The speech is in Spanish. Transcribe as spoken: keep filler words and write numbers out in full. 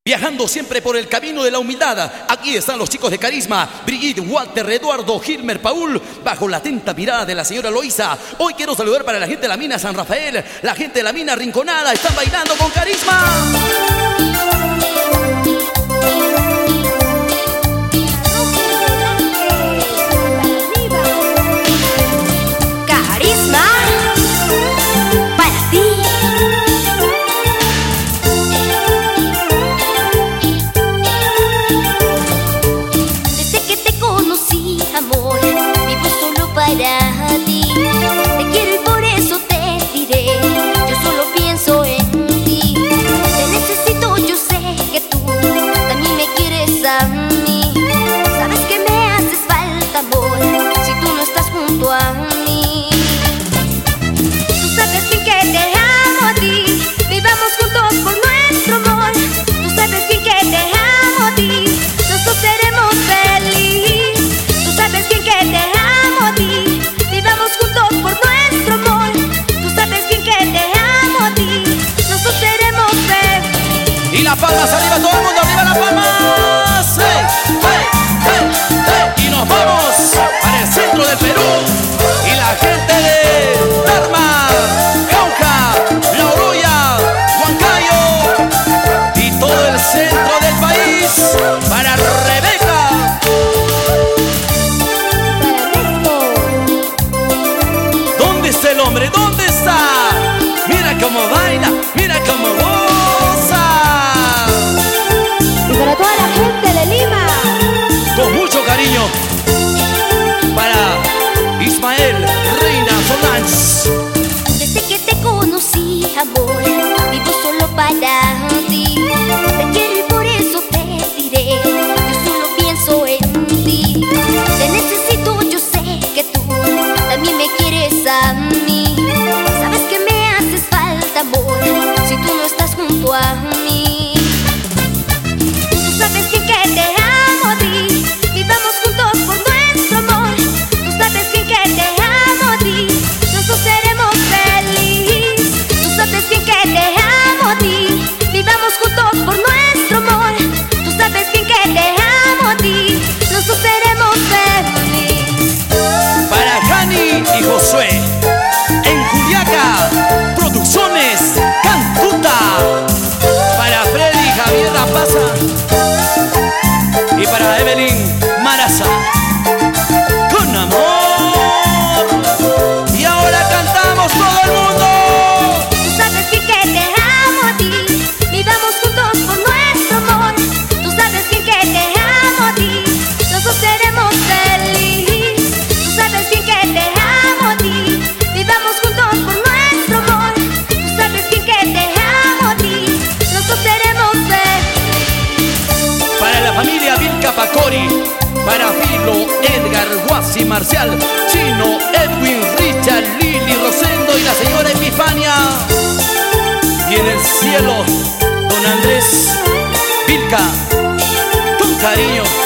Viajando siempre por el camino de la humildad. Aquí están los chicos de Carisma: Brigitte, Walter, Eduardo, Gilmer, Paul, bajo la atenta mirada de la señora Loisa. Hoy quiero saludar para la gente de la mina San Rafael, la gente de la mina Rinconada. Están bailando con Carisma. Para ti, te quiero y por eso te diré, yo solo pienso en ti. Te necesito, yo sé que tú también me quieres a mí. Sabes que me haces falta, amor, si tú no estás junto a mí. Tú sabes bien que te amo a ti, vivamos juntos por nuestro amor. Tú sabes bien que te amo a ti, los dos seremos felices. Tú sabes bien que te amo a ti, vivamos juntos por nuestro amor. Tú sabes bien que te amo a ti, nosotros seremos felices. Y la palma arriba, todo el mundo arriba, la palma. ¡Hey, hey, hey, hey! Y nos vamos para el centro del Perú. Y la gente de Tarma, Jauja, La Oroya, Huancayo y todo el centro del país. Para Rebeca. ¿Dónde está el hombre? ¿Dónde está? Mira cómo baila, mira cómo goza. Y para toda la gente de Lima, Con mucho cariño para Ismael Reina Solans. desde que te conocí, amor, vivo solo para ti. Te quiero y por eso te diré, yo solo pienso en ti. Te necesito, yo sé que tú también me quieres a mí. Sabes que me haces falta, amor, si tú no estás junto a mí. Tú sabes bien que te amo a ti, vivamos juntos por nuestro amor. Tú sabes bien que te amo a ti, nosotros seremos felices. Tú sabes bien que te amo a ti, vivamos juntos por nuestro amor. Tú sabes bien que te amo a ti, nosotros seremos felices. Para Jani y Josué en Juliaca, Producciones Cantuta. Para Freddy y Javier Rapaza y para Evelyn Maraza. Con amor. Y ahora cantamos todo el mundo. Tú sabes bien que te amo a ti, vivamos juntos por nuestro amor. Tú sabes bien que te amo a ti, nosotros seremos felices. Tú sabes bien que te amo a ti, vivamos juntos por nuestro amor. Tú sabes bien que te amo a ti, nosotros seremos felices. Para la familia Vilca Pacori, para Filo, Edgar, Guasi, Marcial, Chino, Edwin, Richard, Lili, Rosendo y la señora Epifania. Y en el cielo, don Andrés Vilca, con cariño.